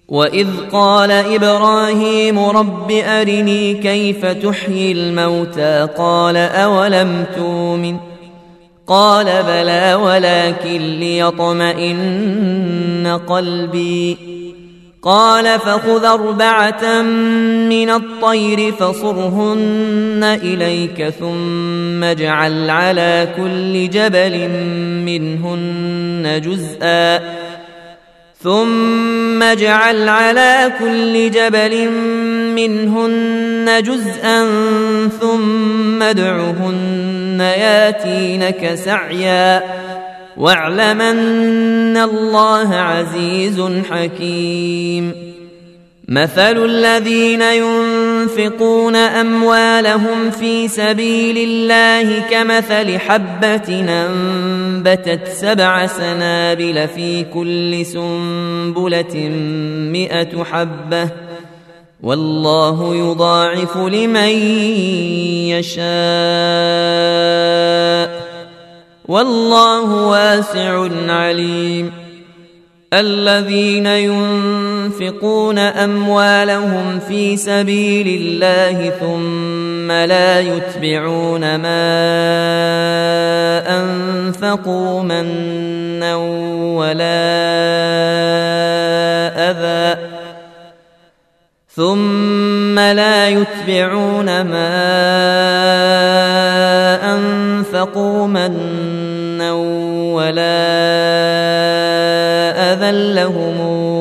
وإذ قال إبراهيم رب أرني كيف تحيي الموتى قال أولم تؤمن قال بلى ولكن ليطمئن قلبي قال فخذ 4 من الطير فصرهن إليك ثم اجعل على كل جبل منهن جزءا ثم ادعهن ياتينك سعيا واعلم أن الله عزيز حكيم مثل الذين ينفقون أموالهم في سبيل الله كمثل حبة أنبتت 7 سنابل في كل سنبلة 100 حبة والله يضاعف لمن يشاء والله واسع عليم الذين ينفقون أموالهم في سبيل الله ثم لا يتبعون ما أنفقوا منا ولا أذى لهم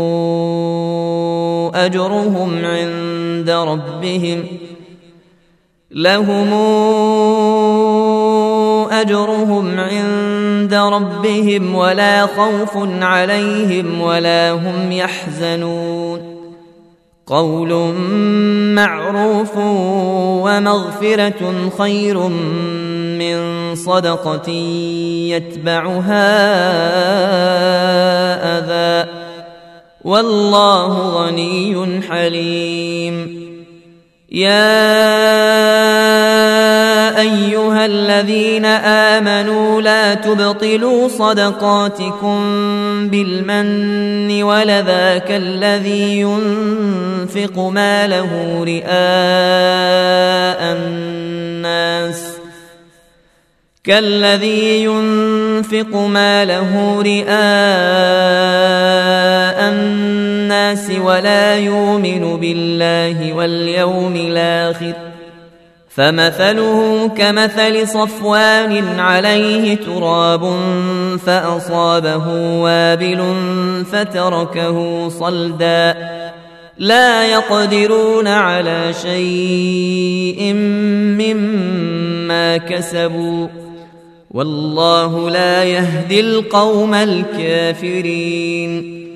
أجرهم عند ربهم ولا خوف عليهم ولا هم يحزنون قول معروف ومغفرة خير من صدقة يتبعها أذى والله غني حليم يا أيها الذين آمنوا لا تبطلوا صدقاتكم بالمن والأذى كالذي ينفق ماله رئاء الناس ولا يؤمن بالله واليوم الآخر فمثله كمثل صفوان عليه تراب فأصابه وابل فتركه صلدا لا يقدرون على شيء مما كسبوا والله لا يهدي القوم الكافرين